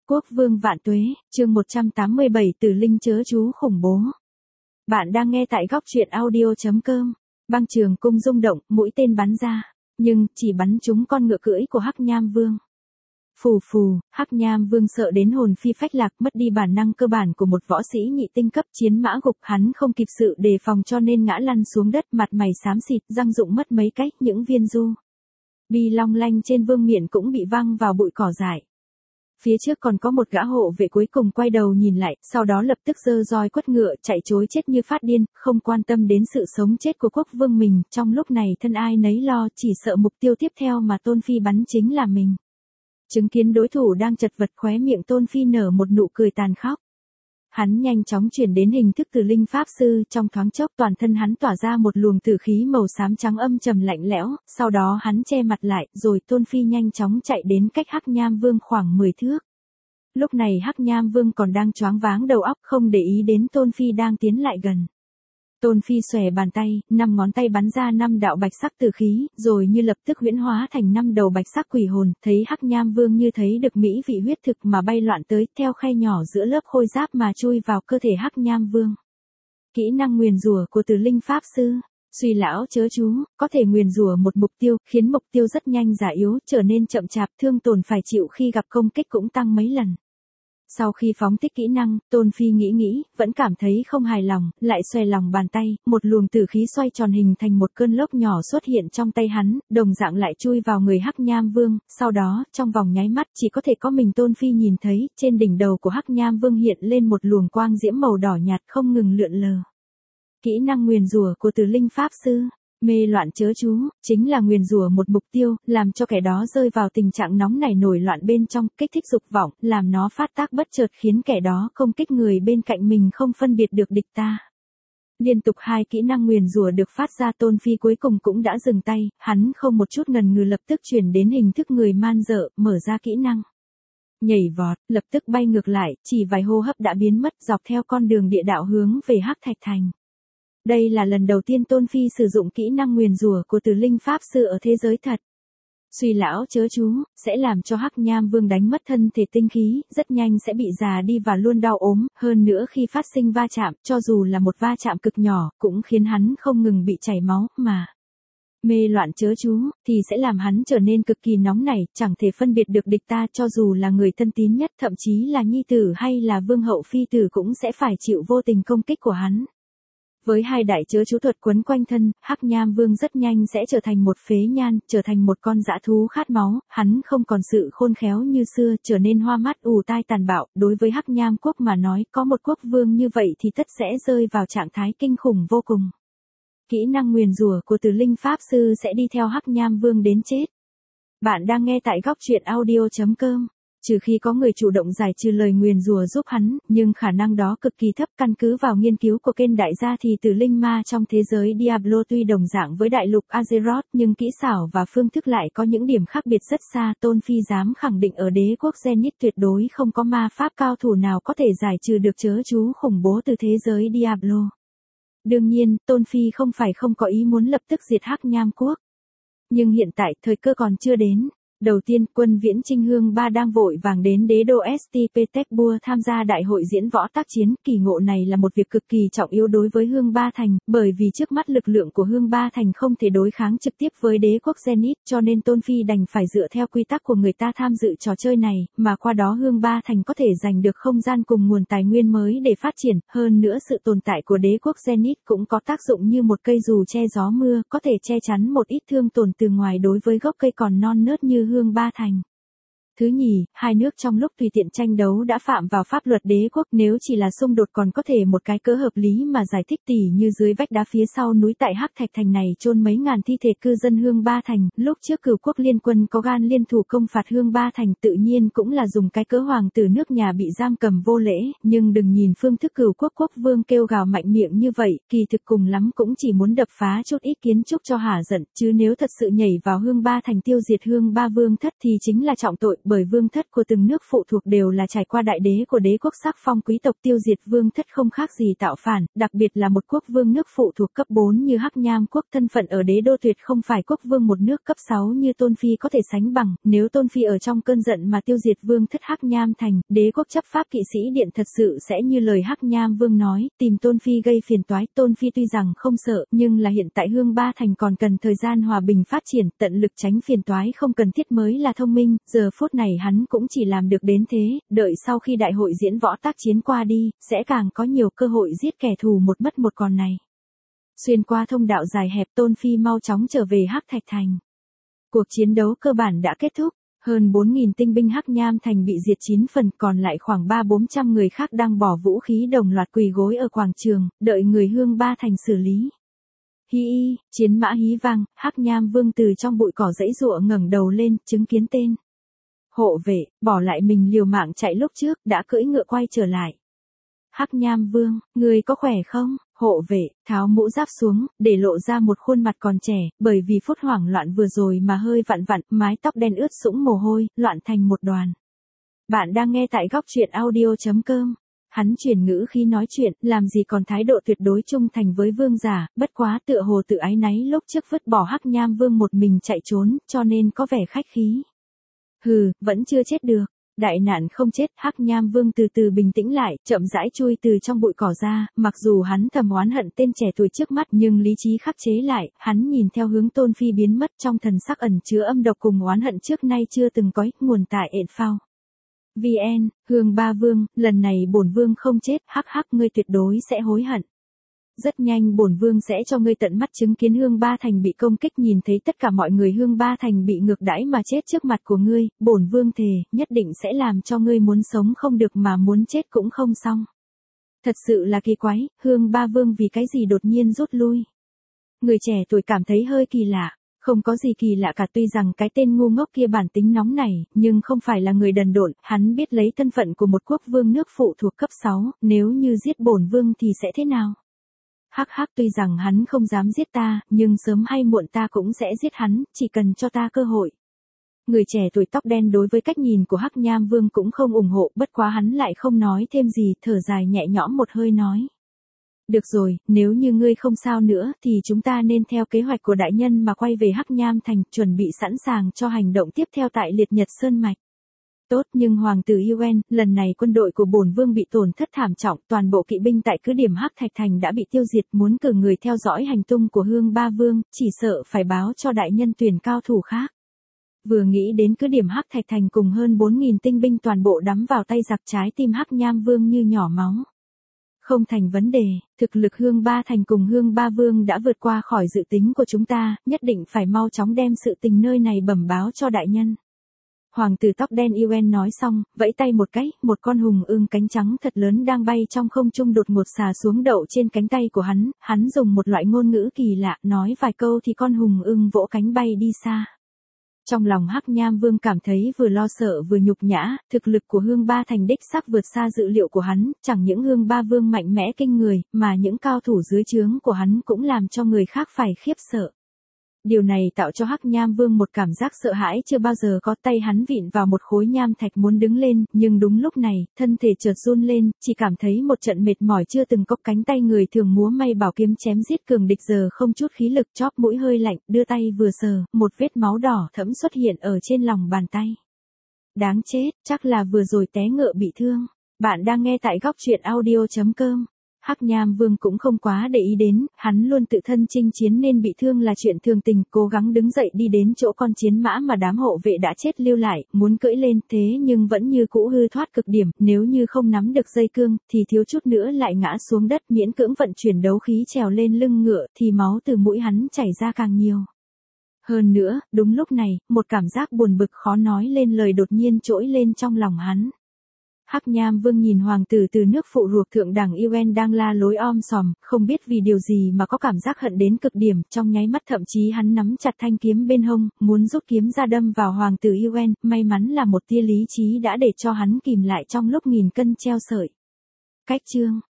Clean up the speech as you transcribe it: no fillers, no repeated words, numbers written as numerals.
Quốc vương vạn tuế, chương 187 Tử linh chớ chú khủng bố. Bạn đang nghe tại góc truyện audio.com. Băng trường cung rung động, mũi tên bắn ra, nhưng chỉ bắn trúng con ngựa cưỡi của Hắc Nham Vương. Phù phù, Hắc Nham Vương sợ đến hồn phi phách lạc, mất đi bản năng cơ bản của một võ sĩ nhị tinh cấp, chiến mã gục, hắn không kịp sự đề phòng cho nên ngã lăn xuống đất, mặt mày xám xịt, răng rụng mất mấy cách, những viên du bi long lanh trên vương miện cũng bị văng vào bụi cỏ dại. Phía trước còn có một gã hộ vệ cuối cùng quay đầu nhìn lại, sau đó lập tức giơ roi quất ngựa chạy trối chết như phát điên, không quan tâm đến sự sống chết của quốc vương mình, trong lúc này thân ai nấy lo, chỉ sợ mục tiêu tiếp theo mà Tôn Phi bắn chính là mình. Chứng kiến đối thủ đang chật vật, khóe miệng Tôn Phi nở một nụ cười tàn khốc. Hắn nhanh chóng chuyển đến hình thức Tử linh pháp sư, trong thoáng chốc toàn thân hắn tỏa ra một luồng tử khí màu xám trắng âm trầm lạnh lẽo, sau đó hắn che mặt lại, rồi Tôn Phi nhanh chóng chạy đến cách Hắc Nham Vương khoảng 10 thước. Lúc này Hắc Nham Vương còn đang choáng váng đầu óc, không để ý đến Tôn Phi đang tiến lại gần. Tôn Phi xòe bàn tay, 5 ngón tay bắn ra 5 đạo bạch sắc tử khí, rồi như lập tức huyễn hóa thành 5 đầu bạch sắc quỷ hồn, thấy Hắc Nham Vương như thấy được mỹ vị huyết thực mà bay loạn tới, theo khe nhỏ giữa lớp khôi giáp mà chui vào cơ thể Hắc Nham Vương. Kỹ năng nguyền rủa của Tử linh pháp sư. Suy lão chớ chú, có thể nguyền rủa một mục tiêu, khiến mục tiêu rất nhanh già yếu, trở nên chậm chạp, thương tổn phải chịu khi gặp công kích cũng tăng mấy lần. Sau khi phóng thích kỹ năng, Tôn Phi nghĩ, vẫn cảm thấy không hài lòng, lại xòe lòng bàn tay, một luồng tử khí xoay tròn hình thành một cơn lốc nhỏ xuất hiện trong tay hắn, đồng dạng lại chui vào người Hắc Nham Vương, sau đó, trong vòng nháy mắt chỉ có thể có mình Tôn Phi nhìn thấy, trên đỉnh đầu của Hắc Nham Vương hiện lên một luồng quang diễm màu đỏ nhạt không ngừng lượn lờ. Kỹ năng nguyền rủa của Tử linh pháp sư. Mê loạn chớ chú, chính là nguyền rủa một mục tiêu, làm cho kẻ đó rơi vào tình trạng nóng nảy nổi loạn bên trong, kích thích dục vọng, làm nó phát tác bất chợt khiến kẻ đó công kích người bên cạnh mình không phân biệt được địch ta. Liên tục 2 kỹ năng nguyền rủa được phát ra, Tôn Phi cuối cùng cũng đã dừng tay, hắn không một chút ngần ngừ lập tức chuyển đến hình thức người man dợ, mở ra kỹ năng. Nhảy vọt, lập tức bay ngược lại, chỉ vài hô hấp đã biến mất dọc theo con đường địa đạo hướng về Hắc Thạch Thành. Đây là lần đầu tiên Tôn Phi sử dụng kỹ năng nguyền rủa của Tử linh pháp sư ở thế giới thật. Suy lão chớ chú, sẽ làm cho Hắc Nham Vương đánh mất thân thể tinh khí, rất nhanh sẽ bị già đi và luôn đau ốm, hơn nữa khi phát sinh va chạm, cho dù là một va chạm cực nhỏ, cũng khiến hắn không ngừng bị chảy máu, mà mê loạn chớ chú, thì sẽ làm hắn trở nên cực kỳ nóng nảy, chẳng thể phân biệt được địch ta, cho dù là người thân tín nhất, thậm chí là nhi tử hay là vương hậu phi tử cũng sẽ phải chịu vô tình công kích của hắn. Với 2 đại chớ chú thuật quấn quanh thân, Hắc Nham Vương rất nhanh sẽ trở thành một phế nhan, trở thành một con dã thú khát máu, hắn không còn sự khôn khéo như xưa, trở nên hoa mắt ù tai tàn bạo, đối với Hắc Nham quốc mà nói, có một quốc vương như vậy thì tất sẽ rơi vào trạng thái kinh khủng vô cùng. Kỹ năng nguyền rủa của Tử linh pháp sư sẽ đi theo Hắc Nham Vương đến chết. Bạn đang nghe tại góc truyện audio.com. Trừ khi có người chủ động giải trừ lời nguyền rủa giúp hắn, nhưng khả năng đó cực kỳ thấp. Căn cứ vào nghiên cứu của kênh đại gia thì tử linh ma trong thế giới Diablo tuy đồng dạng với đại lục Azeroth, nhưng kỹ xảo và phương thức lại có những điểm khác biệt rất xa. Tôn Phi dám khẳng định ở đế quốc Zenith tuyệt đối không có ma pháp cao thủ nào có thể giải trừ được chớ chú khủng bố từ thế giới Diablo. Đương nhiên, Tôn Phi không phải không có ý muốn lập tức diệt Hắc Nham quốc. Nhưng hiện tại, thời cơ còn chưa đến. Đầu tiên, quân viễn Trinh Hương Ba đang vội vàng đến đế đô St. Petersburg tham gia đại hội diễn võ tác chiến. Kỳ ngộ này là một việc cực kỳ trọng yếu đối với Hương Ba Thành, bởi vì trước mắt lực lượng của Hương Ba Thành không thể đối kháng trực tiếp với đế quốc Zenith, cho nên Tôn Phi đành phải dựa theo quy tắc của người ta tham dự trò chơi này, mà qua đó Hương Ba Thành có thể giành được không gian cùng nguồn tài nguyên mới để phát triển. Hơn nữa sự tồn tại của đế quốc Zenith cũng có tác dụng như một cây dù che gió mưa, có thể che chắn một ít thương tổn từ ngoài đối với gốc cây còn non nớt như Hương Ba Thành. Thứ nhì, 2 nước trong lúc tùy tiện tranh đấu đã phạm vào pháp luật đế quốc, nếu chỉ là xung đột còn có thể một cái cớ hợp lý mà giải thích, tỉ như dưới vách đá phía sau núi tại Hắc Thạch Thành này chôn mấy ngàn thi thể cư dân Hương Ba Thành, lúc trước Cửu quốc liên quân có gan liên thủ công phạt Hương Ba Thành, tự nhiên cũng là dùng cái cớ hoàng tử nước nhà bị giam cầm vô lễ, nhưng đừng nhìn phương thức Cửu quốc quốc vương kêu gào mạnh miệng như vậy, kỳ thực cùng lắm cũng chỉ muốn đập phá chút ít kiến trúc cho hả giận, chứ nếu thật sự nhảy vào Hương Ba Thành tiêu diệt Hương Ba vương thất thì chính là trọng tội. bởi vương thất của từng nước phụ thuộc đều là trải qua đại đế của đế quốc sắc phong quý tộc tiêu diệt vương thất không khác gì tạo phản, đặc biệt là một quốc vương nước phụ thuộc cấp 4 như Hắc Nham quốc, thân phận ở đế đô tuyệt không phải quốc vương một nước cấp 6 như Tôn Phi có thể sánh bằng, nếu Tôn Phi ở trong cơn giận mà tiêu diệt vương thất Hắc Nham thành, đế quốc chấp pháp kỵ sĩ điện thật sự sẽ như lời Hắc Nham vương nói, tìm Tôn Phi gây phiền toái. Tôn Phi tuy rằng không sợ, nhưng là hiện tại Hương Ba thành còn cần thời gian hòa bình phát triển, tận lực tránh phiền toái không cần thiết mới là thông minh, giờ phút này hắn cũng chỉ làm được đến thế, đợi sau khi đại hội diễn võ tác chiến qua đi, sẽ càng có nhiều cơ hội giết kẻ thù một mất một còn này. Xuyên qua thông đạo dài hẹp, Tôn Phi mau chóng trở về Hắc Thạch thành. Cuộc chiến đấu cơ bản đã kết thúc, hơn 4.000 tinh binh Hắc Nham thành bị diệt 9 phần, còn lại khoảng 300-400 người khác đang bỏ vũ khí đồng loạt quỳ gối ở quảng trường, đợi người Hương Ba thành xử lý. Hi y, chiến mã hí vang, Hắc Nham vương từ trong bụi cỏ dãy giụa ngẩng đầu lên, chứng kiến tên hộ vệ, bỏ lại mình liều mạng chạy lúc trước, đã cưỡi ngựa quay trở lại. Hắc Nham vương, người có khỏe không? Hộ vệ, tháo mũ giáp xuống, để lộ ra một khuôn mặt còn trẻ, bởi vì phút hoảng loạn vừa rồi mà hơi vặn vặn, mái tóc đen ướt sũng mồ hôi, loạn thành một đoàn. Bạn đang nghe tại góc truyện audio.com. Hắn chuyển ngữ khi nói chuyện, làm gì còn thái độ tuyệt đối trung thành với vương giả, bất quá tựa hồ tự ái náy lúc trước vứt bỏ Hắc Nham vương một mình chạy trốn, cho nên có vẻ khách khí. Hừ, vẫn chưa chết được. Đại nạn không chết, Hắc Nham vương từ từ bình tĩnh lại, chậm rãi chui từ trong bụi cỏ ra, mặc dù hắn thầm oán hận tên trẻ tuổi trước mắt nhưng lý trí khắc chế lại, hắn nhìn theo hướng Tôn Phi biến mất trong thần sắc ẩn chứa âm độc cùng oán hận trước nay chưa từng có, nguồn tại ện phao. VN, Hương Ba vương, lần này bổn vương không chết, hắc hắc ngươi tuyệt đối sẽ hối hận. Rất nhanh bổn vương sẽ cho ngươi tận mắt chứng kiến Hương Ba thành bị công kích, nhìn thấy tất cả mọi người Hương Ba thành bị ngược đãi mà chết trước mặt của ngươi, bổn vương thề, nhất định sẽ làm cho ngươi muốn sống không được mà muốn chết cũng không xong. Thật sự là kỳ quái, Hương Ba vương vì cái gì đột nhiên rút lui. Người trẻ tuổi cảm thấy hơi kỳ lạ. Không có gì kỳ lạ cả, tuy rằng cái tên ngu ngốc kia bản tính nóng này, nhưng không phải là người đần độn, hắn biết lấy thân phận của một quốc vương nước phụ thuộc cấp 6, nếu như giết bổn vương thì sẽ thế nào? Hắc hắc, tuy rằng hắn không dám giết ta, nhưng sớm hay muộn ta cũng sẽ giết hắn, chỉ cần cho ta cơ hội. Người trẻ tuổi tóc đen đối với cách nhìn của Hắc Nham vương cũng không ủng hộ, bất quá hắn lại không nói thêm gì, thở dài nhẹ nhõm một hơi nói. Được rồi, nếu như ngươi không sao nữa thì chúng ta nên theo kế hoạch của đại nhân mà quay về Hắc Nham thành, chuẩn bị sẵn sàng cho hành động tiếp theo tại Liệt Nhật Sơn Mạch. Tốt, nhưng hoàng tử Yuen, lần này quân đội của bổn vương bị tổn thất thảm trọng, toàn bộ kỵ binh tại cứ điểm Hắc Thạch thành đã bị tiêu diệt, muốn cử người theo dõi hành tung của Hương Ba vương, chỉ sợ phải báo cho đại nhân tuyển cao thủ khác. Vừa nghĩ đến cứ điểm Hắc Thạch thành cùng hơn 4.000 tinh binh toàn bộ đắm vào tay giặc, trái tim Hắc Nham vương như nhỏ máu. Không thành vấn đề, thực lực Hương Ba thành cùng Hương Ba vương đã vượt qua khỏi dự tính của chúng ta, nhất định phải mau chóng đem sự tình nơi này bẩm báo cho đại nhân. Hoàng tử tóc đen Yuen nói xong, vẫy tay một cái, một con hùng ưng cánh trắng thật lớn đang bay trong không trung đột ngột xà xuống đậu trên cánh tay của hắn dùng một loại ngôn ngữ kỳ lạ, nói vài câu thì con hùng ưng vỗ cánh bay đi xa. Trong lòng Hắc Nham vương cảm thấy vừa lo sợ vừa nhục nhã, thực lực của Hương Ba thành đích xác vượt xa dự liệu của hắn, chẳng những Hương Ba vương mạnh mẽ kinh người, mà những cao thủ dưới trướng của hắn cũng làm cho người khác phải khiếp sợ. Điều này tạo cho Hắc Nham vương một cảm giác sợ hãi chưa bao giờ có, tay hắn vịn vào một khối nham thạch muốn đứng lên, nhưng đúng lúc này, thân thể chợt run lên, chỉ cảm thấy một trận mệt mỏi chưa từng có, cánh tay người thường múa may bảo kiếm chém giết cường địch giờ không chút khí lực, chóp mũi hơi lạnh, đưa tay vừa sờ, một vết máu đỏ thẫm xuất hiện ở trên lòng bàn tay. Đáng chết, chắc là vừa rồi té ngựa bị thương. Bạn đang nghe tại góc truyện audio.com. Hắc Nham vương cũng không quá để ý đến, hắn luôn tự thân chinh chiến nên bị thương là chuyện thường tình, cố gắng đứng dậy đi đến chỗ con chiến mã mà đám hộ vệ đã chết lưu lại, muốn cưỡi lên, thế nhưng vẫn như cũ hư thoát cực điểm, nếu như không nắm được dây cương, thì thiếu chút nữa lại ngã xuống đất, miễn cưỡng vận chuyển đấu khí trèo lên lưng ngựa, thì máu từ mũi hắn chảy ra càng nhiều. Hơn nữa, đúng lúc này, một cảm giác buồn bực khó nói lên lời đột nhiên trỗi lên trong lòng hắn. Hắc Nham vương nhìn hoàng tử từ nước phụ ruột thượng đẳng Yuen đang la lối om sòm, không biết vì điều gì mà có cảm giác hận đến cực điểm, trong nháy mắt thậm chí hắn nắm chặt thanh kiếm bên hông, muốn rút kiếm ra đâm vào hoàng tử Yuen, may mắn là một tia lý trí đã để cho hắn kìm lại trong lúc nghìn cân treo sợi. Cách chương